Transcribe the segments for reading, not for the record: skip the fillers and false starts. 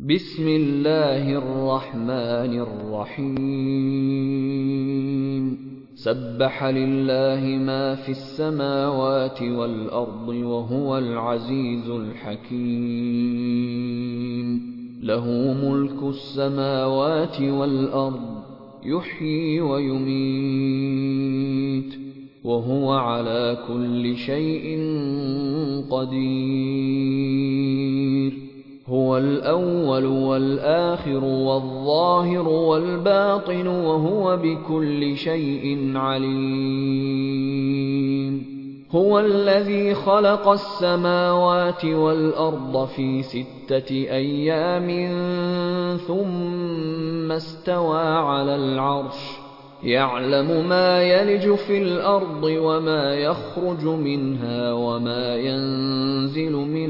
بسم الله الرحمن الرحيم سبح لله ما في السماوات والأرض وهو العزيز الحكيم له ملك السماوات والأرض يحيي ويميت وهو على كل شيء قدير هو الأول والآخر والظاهر والباطن وهو بكل شيء عليم هو الذي خلق السماوات والأرض في 6 أيام ثم استوى على العرش يعلم ما يلج في الأرض وما يخرج منها وما ينزل من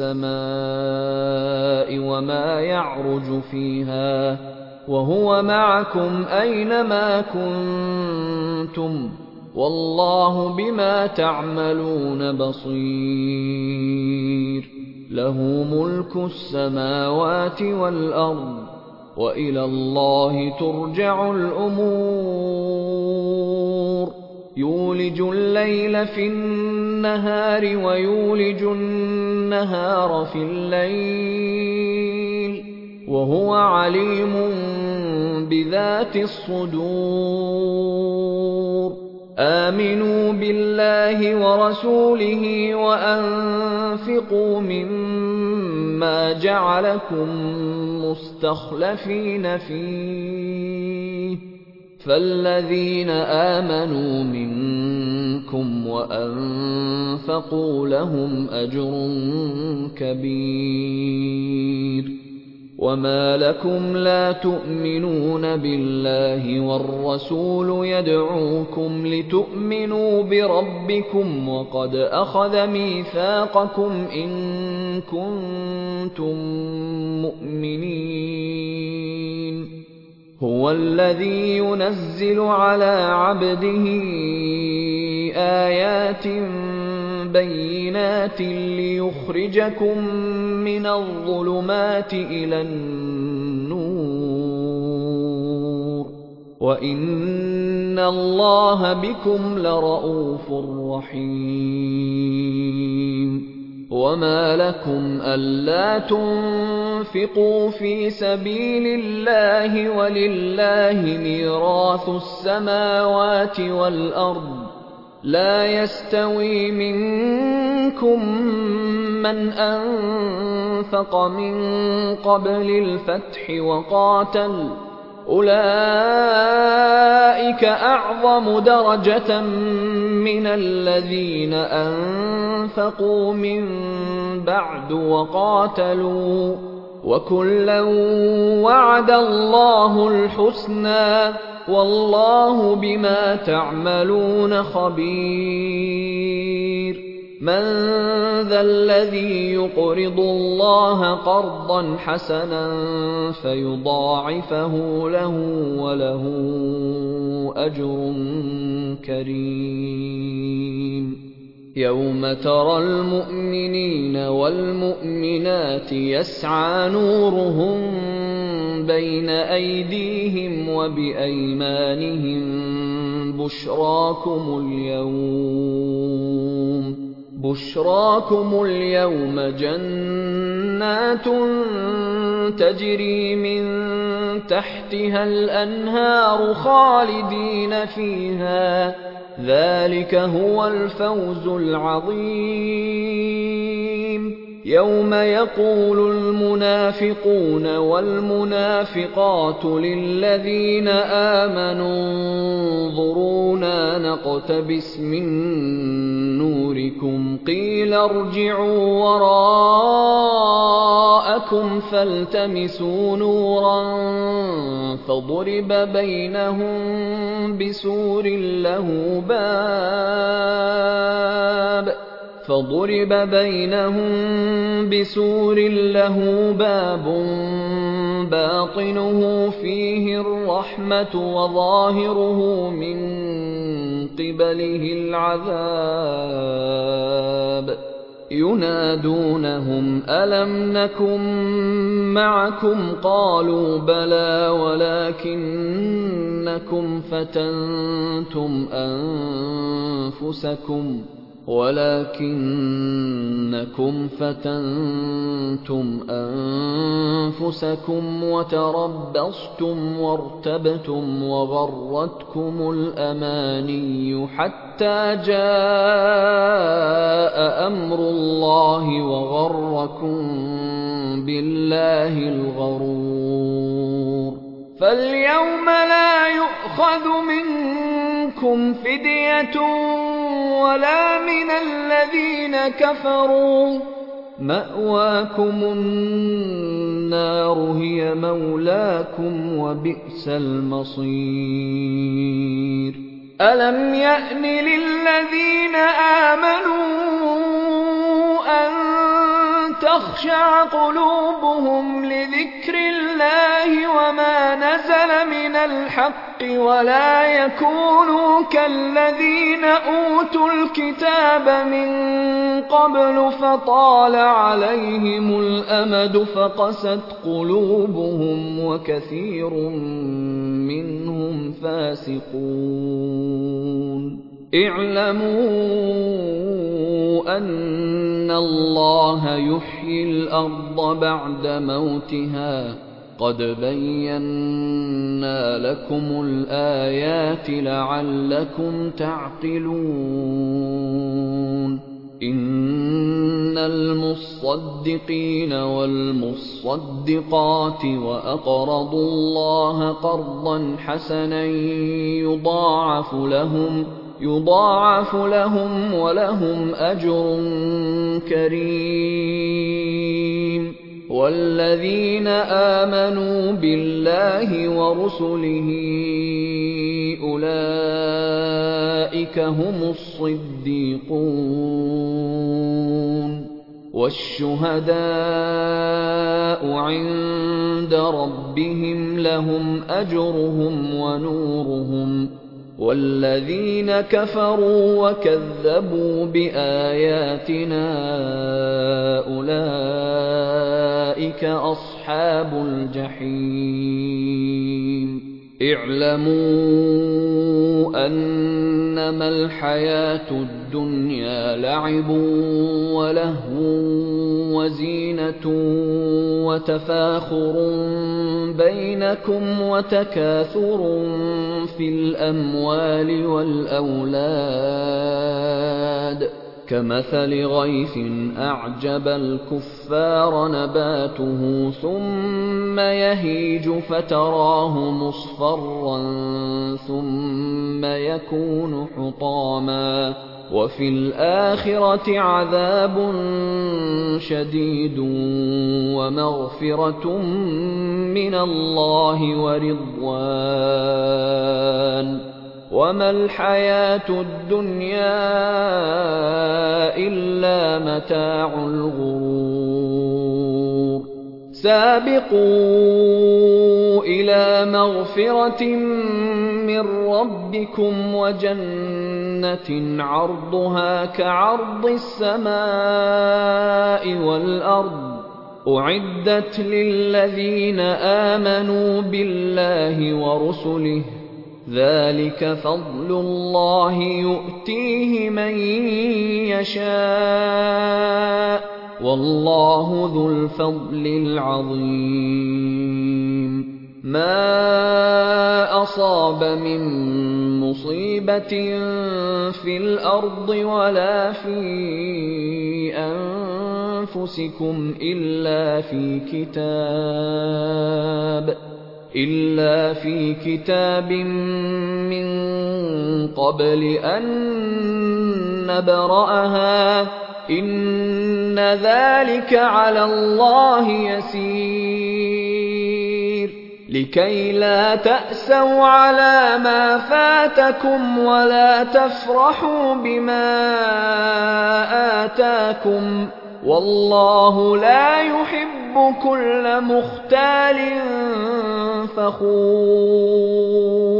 السماء وما يعرج فيها وهو معكم أينما كنتم والله بما تعملون بصير له ملك السماوات والأرض وإلى الله ترجع الأمور يولج الليل في النهار ويولج النهار في الليل وهو عليم بذات الصدور آمنوا بالله ورسوله وأنفقوا مما جعلكم مستخلفين فيه فالذين آمنوا منكم وأنفقوا لهم أجر كبير وما لكم لا تؤمنون بالله والرسول يدعوكم لتؤمنوا بربكم وقد أخذ ميثاقكم إن كنتم مؤمنين هو الذي ينزل على عبده آيات بينات ليخرجكم من الظلمات إلى النور وإن الله بكم لرءوف رحيم وما لكم ألا تنفقوا في سبيل الله ولله ميراث السماوات والأرض لا يستوي منكم من أنفق من قبل الفتح وقاتل أولئك أعظم درجة من الذين أنفقوا من بعد وقاتلوا وكلا وعد الله الحسنى والله بما تعملون خبير من ذا الذي يقرض الله قرضا حسنا فيضاعفه له وله أجر كريم يوم ترى المؤمنين والمؤمنات يسعى نورهم بين أيديهم وبأيمانهم بشراكم اليوم جنات تجري من تحتها الأنهار خالدين فيها ذلك هو الفوز العظيم يوم يقول المنافقون والمنافقات للذين آمنوا انظرونا نقتبس من نوركم قيل ارجعوا وراءكم فالتمسوا نورا فضرب بينهم بسور له باب باطنه فيه الرحمة وظاهره من قبله العذاب ينادونهم ألم نكن معكم قالوا بلى ولكنكم فتنتم أنفسكم وتربصتم وارتبتم وغرتكم الأماني حتى جاء أمر الله وغركم بالله الغرور. فاليوم لا يؤخذ منكم فدية ولا من الذين كفروا، مأواكم النار هي مولاكم وبئس المصير. ألم يأن للذين آمنوا أن تخشع قلوبهم لذكر الله وما نزل من الحق ولا يكونوا كالذين أوتوا الكتاب من قبل فطال عليهم الأمد فقست قلوبهم وكثير منهم فاسقون. اعلموا أن الله يحيي الأرض بعد موتها قد بينا لكم الآيات لعلكم تعقلون. إن المصدقين والمصدقات وأقرضوا الله قرضا حسنا يضاعف لهم ولهم أجر كريم. والذين آمنوا بالله ورسله أولئك هم الصديقون والشهداء عند ربهم لهم أجرهم ونورهم. والذين كفروا وكذبوا بآياتنا أولئك أصحاب الجحيم. اعلموا أنما الحياة الدنيا لعب ولهو وزينة وتفاخر بينكم وتكاثر في الأموال والأولاد كمثل غيث أعجب الكفار نباته ثم يهيج فتراه مصفرا ثم يكون حطاما وفي الآخرة عذاب شديد ومغفرة من الله ورضوان وما الحياة الدنيا إلا متاع الغرور. سابقوا إلى مغفرة من ربكم وجنة عرضها كعرض السماء والأرض أعدت للذين آمنوا بالله ورسله ذلك فضل الله يؤتيه من يشاء والله ذو الفضل العظيم. ما أصاب من مصيبة في الأرض ولا في أنفسكم إلا في كتاب من قبل أن نبرأها إن ذلك على الله يسير. لكي لا تأسوا على ما فاتكم ولا تفرحوا بما آتاكم والله لا يحب كل مختال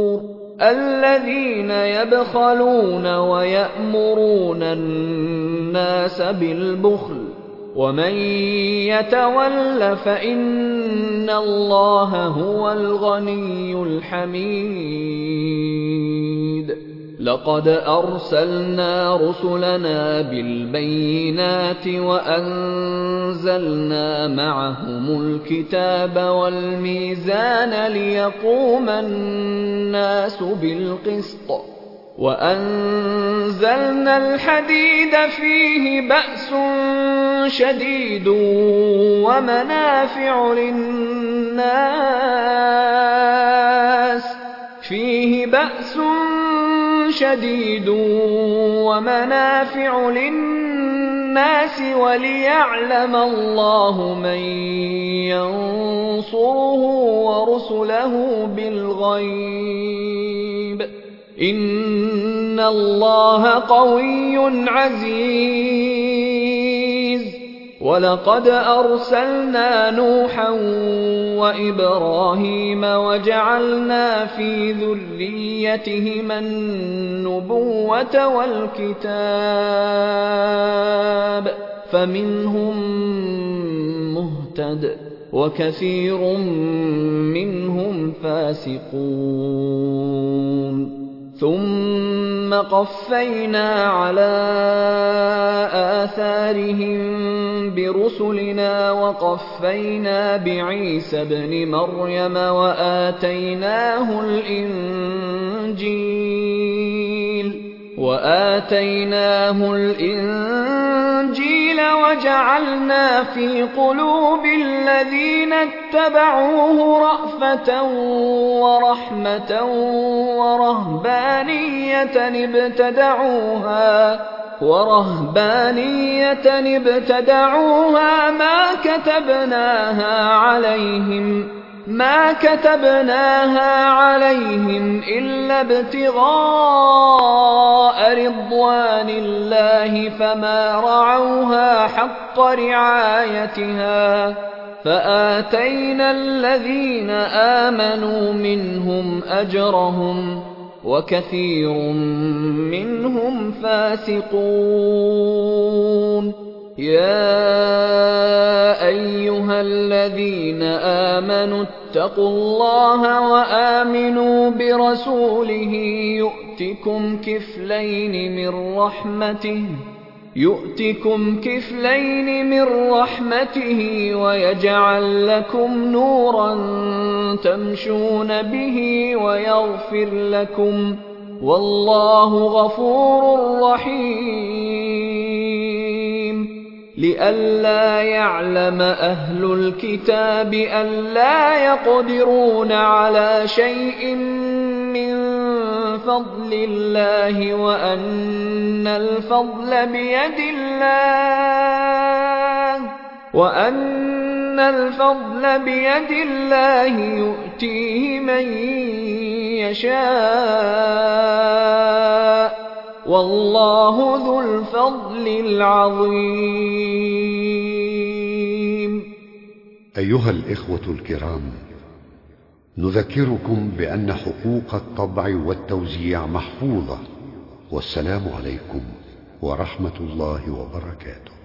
فخور. الذين يبخلون ويأمرون الناس النَّاسَ بِالْبُخْلِ وَمَن يَتَوَلَّ فَإِنَّ اللَّهَ هُوَ الْغَنِيُّ الْحَمِيدُ لَقَدْ أَرْسَلْنَا رُسُلَنَا بِالْبَيِّنَاتِ وَأَنزَلْنَا مَعَهُمُ الْكِتَابَ وَالْمِيزَانَ لِيَقُومَ النَّاسُ بِالْقِسْطِ وَأَنزَلْنَا الْحَدِيدَ فِيهِ بَأْسٌ شَدِيدٌ وَمَنَافِعُ لِلنَّاسِ وَلِيَعْلَمَ اللَّهُ مَن يَنصُرُهُ وَرُسُلَهُ بِالْغَيْبِ ۚ إِنَّ اللَّهَ قَوِيٌّ عَزِيزٌ وَلَقَدْ أَرْسَلْنَا نُوحًا وَإِبْرَاهِيمَ وَجَعَلْنَا فِي ذُرِّيَّتِهِمَا النُّبُوَّةَ وَالْكِتَابَ فَمِنْهُم مُّهْتَدٍ وَكَثِيرٌ مِّنْهُمْ فَاسِقُونَ ثُمَّ قَفَّيْنَا عَلَىٰ آثَارِهِم بِرُسُلِنَا وَقَفَّيْنَا بِعِيسَى ابْنِ مَرْيَمَ وَآتَيْنَاهُ الْإِنجِيلَ وَجَعَلْنَا فِي قُلُوبِ الَّذِينَ اتَّبَعُوهُ رَأْفَةً وَرَحْمَةً وَرَهْبَانِيَّةً ابْتَدَعُوهَا مَا كَتَبْنَاهَا عَلَيْهِمْ إِلَّا ابْتِغَاءَ رِضْوَانِ اللَّهِ فَمَا رَعَوْهَا حَقَّ رِعَايَتِهَا فَآتَيْنَا الَّذِينَ آمَنُوا مِنْهُمْ أَجْرَهُمْ وَكَثِيرٌ مِّنْهُمْ فَاسِقُونَ يَا أَيُّهَا الَّذِينَ آمَنُوا اتَّقُوا اللَّهَ وَآمِنُوا بِرَسُولِهِ يُؤْتِكُمْ كِفْلَيْنِ مِن رَّحْمَتِهِ وَيَجْعَل لَّكُمْ نُورًا تَمْشُونَ بِهِ وَيَغْفِرْ لَكُمْ ۚ وَاللَّهُ غَفُورٌ رَّحِيمٌ لِئَلَّا يَعْلَمَ أَهْلُ الْكِتَابِ أَلَّا يَقْدِرُونَ عَلَىٰ شَيْءٍ مِّن فَضْلِ اللَّهِ وَأَنَّ الْفَضْلَ بِيَدِ اللَّهِ يُؤْتِيهِ مَن يَشَاءُ ۚ وَاللَّهُ ذُو الْفَضْلِ الْعَظِيمِ. أيها الإخوة الكرام، نذكركم بأن حقوق الطبع والتوزيع محفوظة، والسلام عليكم ورحمة الله وبركاته.